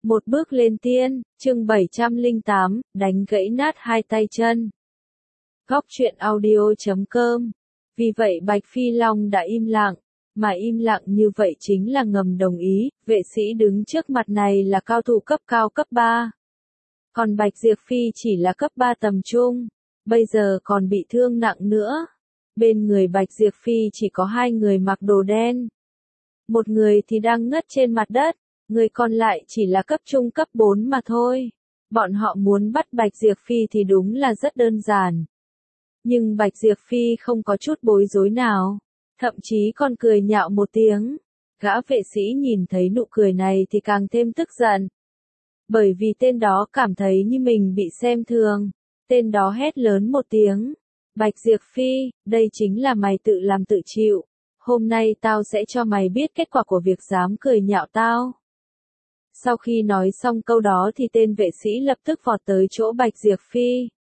Một bước lên tiên, chương 708, đánh gãy nát hai tay chân. Góc truyện audio.com. Vì vậy Bạch Phi Long đã im lặng, mà im lặng như vậy chính là ngầm đồng ý, vệ sĩ đứng trước mặt này là cao thủ cấp cao cấp 3. Còn Bạch Diệp Phi chỉ là cấp 3 tầm trung, bây giờ còn bị thương nặng nữa. Bên người Bạch Diệp Phi chỉ có hai người mặc đồ đen. Một người thì đang ngất trên mặt đất, người còn lại chỉ là cấp trung cấp 4 mà thôi. Bọn họ muốn bắt Bạch Diệp Phi thì đúng là rất đơn giản. Nhưng Bạch Diệp Phi không có chút bối rối nào, thậm chí còn cười nhạo một tiếng. Gã vệ sĩ nhìn thấy nụ cười này thì càng thêm tức giận. Bởi vì tên đó cảm thấy như mình bị xem thường. Tên đó hét lớn một tiếng. Bạch Diệp Phi, đây chính là mày tự làm tự chịu. Hôm nay tao sẽ cho mày biết kết quả của việc dám cười nhạo tao. Sau khi nói xong câu đó thì tên vệ sĩ lập tức vọt tới chỗ Bạch Diệp Phi.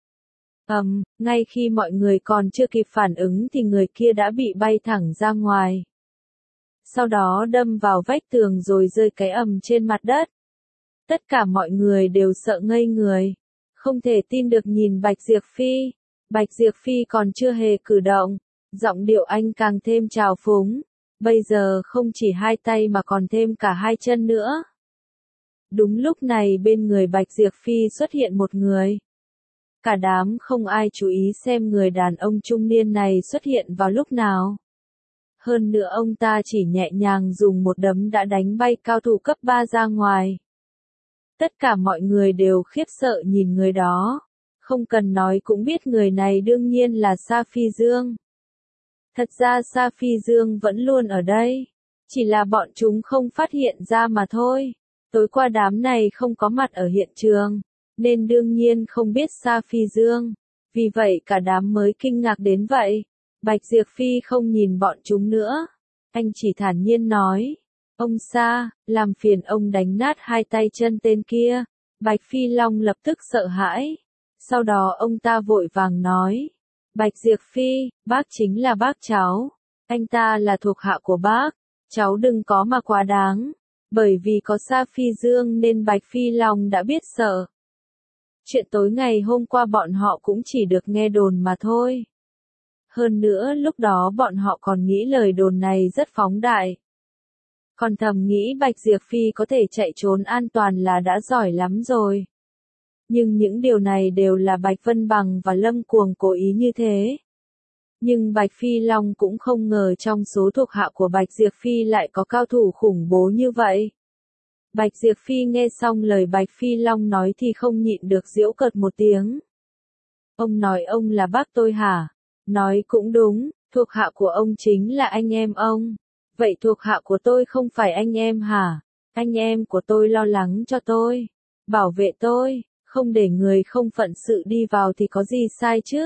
Ngay khi mọi người còn chưa kịp phản ứng thì người kia đã bị bay thẳng ra ngoài. Sau đó đâm vào vách tường rồi rơi cái trên mặt đất. Tất cả mọi người đều sợ ngây người. Không thể tin được nhìn Bạch Diệp Phi. Bạch Diệp Phi còn chưa hề cử động. Giọng điệu anh càng thêm trào phúng. Bây giờ không chỉ hai tay mà còn thêm cả hai chân nữa. Đúng lúc này bên người Bạch Diệp Phi xuất hiện một người. Cả đám không ai chú ý xem người đàn ông trung niên này xuất hiện vào lúc nào. Hơn nữa ông ta chỉ nhẹ nhàng dùng một đấm đã đánh bay cao thủ cấp 3 ra ngoài. Tất cả mọi người đều khiếp sợ nhìn người đó. Không cần nói cũng biết người này đương nhiên là Sa Phi Dương. Thật ra Sa Phi Dương vẫn luôn ở đây. Chỉ là bọn chúng không phát hiện ra mà thôi. Tối qua đám này không có mặt ở hiện trường, nên đương nhiên không biết Sa Phi Dương. Vì vậy cả đám mới kinh ngạc đến vậy. Bạch Diệp Phi không nhìn bọn chúng nữa. Anh chỉ thản nhiên nói. Ông Sa, làm phiền ông đánh nát hai tay chân tên kia. Bạch Phi Long lập tức sợ hãi. Sau đó ông ta vội vàng nói. Bạch Diệp Phi, bác chính là bác cháu. Anh ta là thuộc hạ của bác. Cháu đừng có mà quá đáng. Bởi vì có Sa Phi Dương nên Bạch Phi Long đã biết sợ. Chuyện tối ngày hôm qua bọn họ cũng chỉ được nghe đồn mà thôi. Hơn nữa lúc đó bọn họ còn nghĩ lời đồn này rất phóng đại. Còn thầm nghĩ Bạch Diệp Phi có thể chạy trốn an toàn là đã giỏi lắm rồi. Nhưng những điều này đều là Bạch Vân Bằng và Lâm Cuồng cố ý như thế. Nhưng Bạch Phi Long cũng không ngờ trong số thuộc hạ của Bạch Diệp Phi lại có cao thủ khủng bố như vậy. Bạch Diệp Phi nghe xong lời Bạch Phi Long nói thì không nhịn được giễu cợt một tiếng. Ông nói ông là bác tôi hả? Nói cũng đúng, thuộc hạ của ông chính là anh em ông. Vậy thuộc hạ của tôi không phải anh em hả? Anh em của tôi lo lắng cho tôi, bảo vệ tôi, không để người không phận sự đi vào thì có gì sai chứ?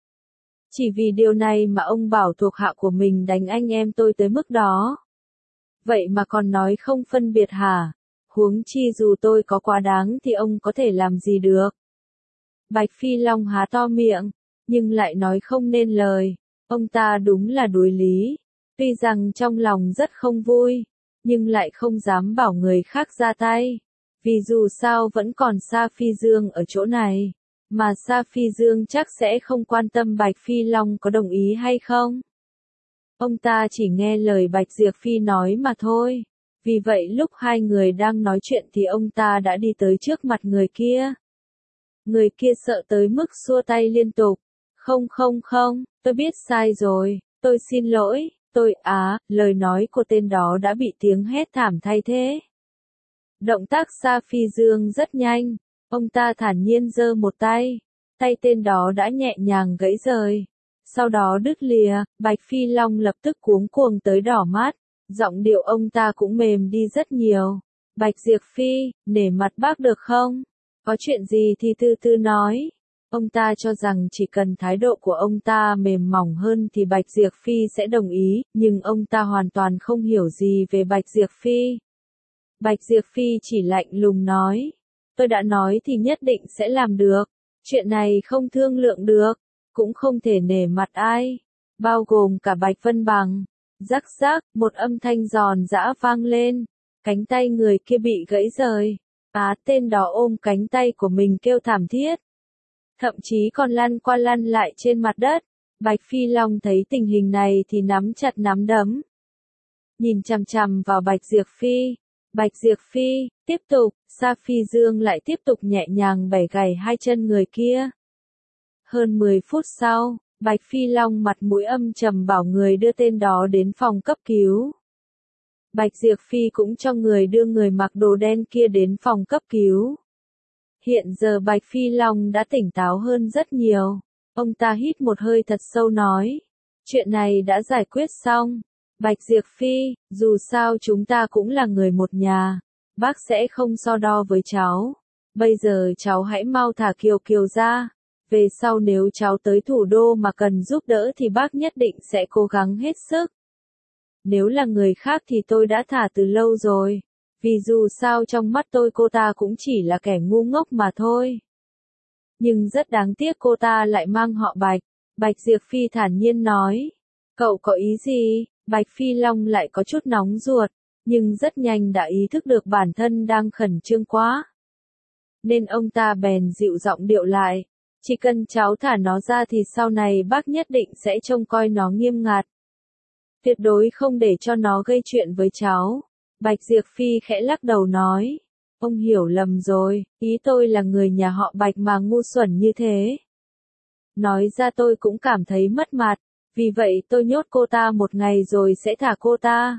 Chỉ vì điều này mà ông bảo thuộc hạ của mình đánh anh em tôi tới mức đó. Vậy mà còn nói không phân biệt hả? Huống chi dù tôi có quá đáng thì ông có thể làm gì được? Bạch Phi Long há to miệng, nhưng lại nói không nên lời. Ông ta đúng là đuối lý. Tuy rằng trong lòng rất không vui, nhưng lại không dám bảo người khác ra tay. Vì dù sao vẫn còn Sa Phi Dương ở chỗ này. Mà Sa Phi Dương chắc sẽ không quan tâm Bạch Phi Long có đồng ý hay không. Ông ta chỉ nghe lời Bạch Diệp Phi nói mà thôi. Vì vậy lúc hai người đang nói chuyện thì ông ta đã đi tới trước mặt người kia. Người kia sợ tới mức xua tay liên tục. Không, tôi biết sai rồi, tôi xin lỗi, lời nói của tên đó đã bị tiếng hét thảm thay thế. Động tác Sa Phi Dương rất nhanh. Ông ta thản nhiên giơ một tay. Tay tên đó đã nhẹ nhàng gãy rời. Sau đó đứt lìa, Bạch Phi Long lập tức cuống cuồng tới đỏ mắt. Giọng điệu ông ta cũng mềm đi rất nhiều. Bạch Diệp Phi, nể mặt bác được không? Có chuyện gì thì từ từ nói. Ông ta cho rằng chỉ cần thái độ của ông ta mềm mỏng hơn thì Bạch Diệp Phi sẽ đồng ý, nhưng ông ta hoàn toàn không hiểu gì về Bạch Diệp Phi. Bạch Diệp Phi chỉ lạnh lùng nói. Tôi đã nói thì nhất định sẽ làm được. Chuyện này không thương lượng được, cũng không thể nể mặt ai, bao gồm cả Bạch Vân Bằng. Rắc rắc, một âm thanh giòn giã vang lên, cánh tay người kia bị gãy rời. Tên đó ôm cánh tay của mình kêu thảm thiết. Thậm chí còn lăn qua lăn lại trên mặt đất. Bạch Phi Long thấy tình hình này thì nắm chặt nắm đấm. Nhìn chằm chằm vào Bạch Diệp Phi. Bạch Diệp Phi, tiếp tục, Sa Phi Dương lại tiếp tục nhẹ nhàng bẻ gãy hai chân người kia. Hơn 10 phút sau, Bạch Phi Long mặt mũi âm trầm bảo người đưa tên đó đến phòng cấp cứu. Bạch Diệp Phi cũng cho người đưa người mặc đồ đen kia đến phòng cấp cứu. Hiện giờ Bạch Phi Long đã tỉnh táo hơn rất nhiều. Ông ta hít một hơi thật sâu nói. Chuyện này đã giải quyết xong. Bạch Diệp Phi, dù sao chúng ta cũng là người một nhà. Bác sẽ không so đo với cháu. Bây giờ cháu hãy mau thả Kiều Kiều ra. Về sau nếu cháu tới thủ đô mà cần giúp đỡ thì bác nhất định sẽ cố gắng hết sức. Nếu là người khác thì tôi đã thả từ lâu rồi. Vì dù sao trong mắt tôi cô ta cũng chỉ là kẻ ngu ngốc mà thôi. Nhưng rất đáng tiếc cô ta lại mang họ Bạch. Bạch Diệp Phi thản nhiên nói. Cậu có ý gì? Bạch Phi Long lại có chút nóng ruột. Nhưng rất nhanh đã ý thức được bản thân đang khẩn trương quá. Nên ông ta bèn dịu giọng điệu lại. Chỉ cần cháu thả nó ra thì sau này bác nhất định sẽ trông coi nó nghiêm ngặt. Tuyệt đối không để cho nó gây chuyện với cháu. Bạch Diệp Phi khẽ lắc đầu nói. Ông hiểu lầm rồi, ý tôi là người nhà họ Bạch mà ngu xuẩn như thế. Nói ra tôi cũng cảm thấy mất mặt, vì vậy tôi nhốt cô ta một ngày rồi sẽ thả cô ta.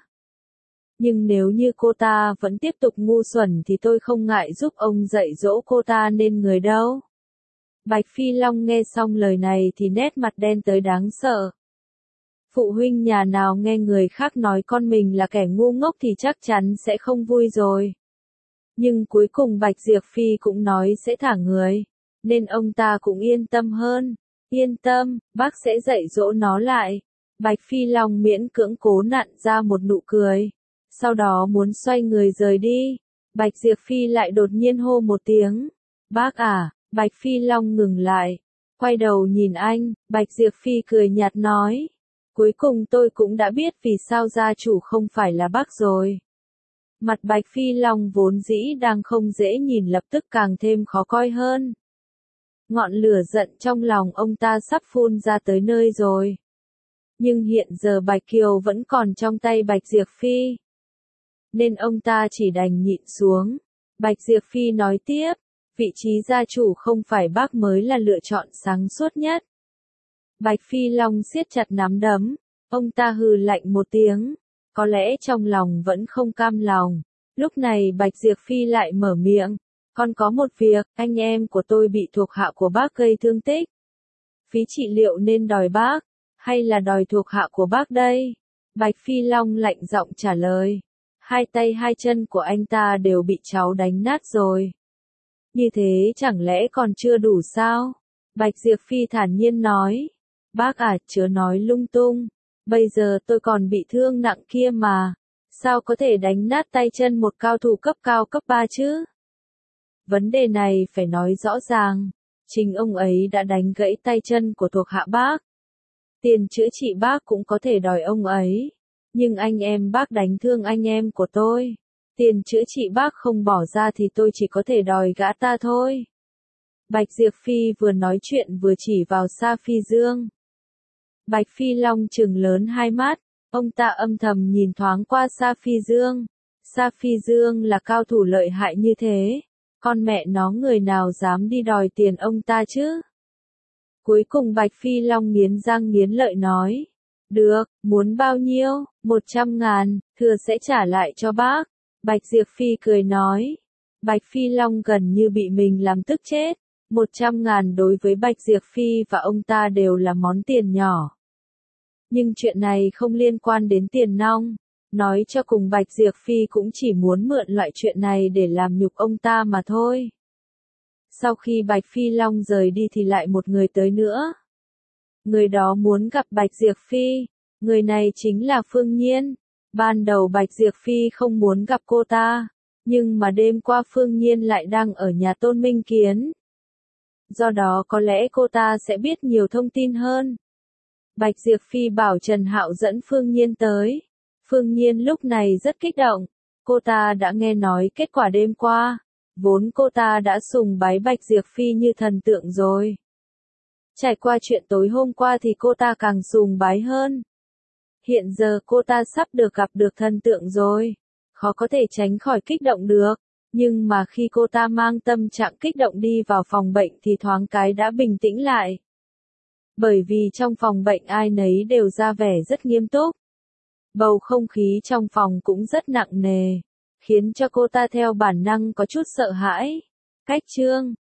Nhưng nếu như cô ta vẫn tiếp tục ngu xuẩn thì tôi không ngại giúp ông dạy dỗ cô ta nên người đâu. Bạch Phi Long nghe xong lời này thì nét mặt đen tới đáng sợ. Phụ huynh nhà nào nghe người khác nói con mình là kẻ ngu ngốc thì chắc chắn sẽ không vui rồi. Nhưng cuối cùng Bạch Diệp Phi cũng nói sẽ thả người, nên ông ta cũng yên tâm hơn. Yên tâm, bác sẽ dạy dỗ nó lại. Bạch Phi Long miễn cưỡng cố nặn ra một nụ cười. Sau đó muốn xoay người rời đi. Bạch Diệp Phi lại đột nhiên hô một tiếng. Bác à, Bạch Phi Long ngừng lại. Quay đầu nhìn anh, Bạch Diệp Phi cười nhạt nói. Cuối cùng tôi cũng đã biết vì sao gia chủ không phải là bác rồi. Mặt Bạch Phi Long vốn dĩ đang không dễ nhìn lập tức càng thêm khó coi hơn. Ngọn lửa giận trong lòng ông ta sắp phun ra tới nơi rồi. Nhưng hiện giờ Bạch Kiều vẫn còn trong tay Bạch Diệp Phi. Nên ông ta chỉ đành nhịn xuống. Bạch Diệp Phi nói tiếp, vị trí gia chủ không phải bác mới là lựa chọn sáng suốt nhất. Bạch Phi Long siết chặt nắm đấm, ông ta hừ lạnh một tiếng, có lẽ trong lòng vẫn không cam lòng. Lúc này Bạch Diệp Phi lại mở miệng, còn có một việc, anh em của tôi bị thuộc hạ của bác gây thương tích. Phí trị liệu nên đòi bác, hay là đòi thuộc hạ của bác đây? Bạch Phi Long lạnh giọng trả lời, hai tay hai chân của anh ta đều bị cháu đánh nát rồi. Như thế chẳng lẽ còn chưa đủ sao? Bạch Diệp Phi thản nhiên nói. Bác à, chớ nói lung tung. Bây giờ tôi còn bị thương nặng kia mà. Sao có thể đánh nát tay chân một cao thủ cấp cao cấp 3 chứ? Vấn đề này phải nói rõ ràng. Chính ông ấy đã đánh gãy tay chân của thuộc hạ bác. Tiền chữa trị bác cũng có thể đòi ông ấy. Nhưng anh em bác đánh thương anh em của tôi. Tiền chữa trị bác không bỏ ra thì tôi chỉ có thể đòi gã ta thôi. Bạch Diệp Phi vừa nói chuyện vừa chỉ vào Sa Phi Dương. Bạch Phi Long trừng lớn hai mắt, ông ta âm thầm nhìn thoáng qua Sa Phi Dương. Sa Phi Dương là cao thủ lợi hại như thế, con mẹ nó người nào dám đi đòi tiền ông ta chứ? Cuối cùng Bạch Phi Long nghiến răng nghiến lợi nói. Được, muốn bao nhiêu? 100.000, thừa sẽ trả lại cho bác. Bạch Diệp Phi cười nói. Bạch Phi Long gần như bị mình làm tức chết. 100.000 đối với Bạch Diệp Phi và ông ta đều là món tiền nhỏ. Nhưng chuyện này không liên quan đến tiền nong. Nói cho cùng Bạch Diệp Phi cũng chỉ muốn mượn loại chuyện này để làm nhục ông ta mà thôi. Sau khi Bạch Phi Long rời đi thì lại một người tới nữa. Người đó muốn gặp Bạch Diệp Phi. Người này chính là Phương Nhiên. Ban đầu Bạch Diệp Phi không muốn gặp cô ta. Nhưng mà đêm qua Phương Nhiên lại đang ở nhà Tôn Minh Kiến. Do đó có lẽ cô ta sẽ biết nhiều thông tin hơn. Bạch Diệp Phi bảo Trần Hạo dẫn Phương Nhiên tới. Phương Nhiên lúc này rất kích động. Cô ta đã nghe nói kết quả đêm qua. Vốn cô ta đã sùng bái Bạch Diệp Phi như thần tượng rồi. Trải qua chuyện tối hôm qua thì cô ta càng sùng bái hơn. Hiện giờ cô ta sắp gặp được thần tượng rồi. Khó có thể tránh khỏi kích động được. Nhưng mà khi cô ta mang tâm trạng kích động đi vào phòng bệnh thì thoáng cái đã bình tĩnh lại. Bởi vì trong phòng bệnh ai nấy đều ra vẻ rất nghiêm túc. Bầu không khí trong phòng cũng rất nặng nề, khiến cho cô ta theo bản năng có chút sợ hãi. Cách chương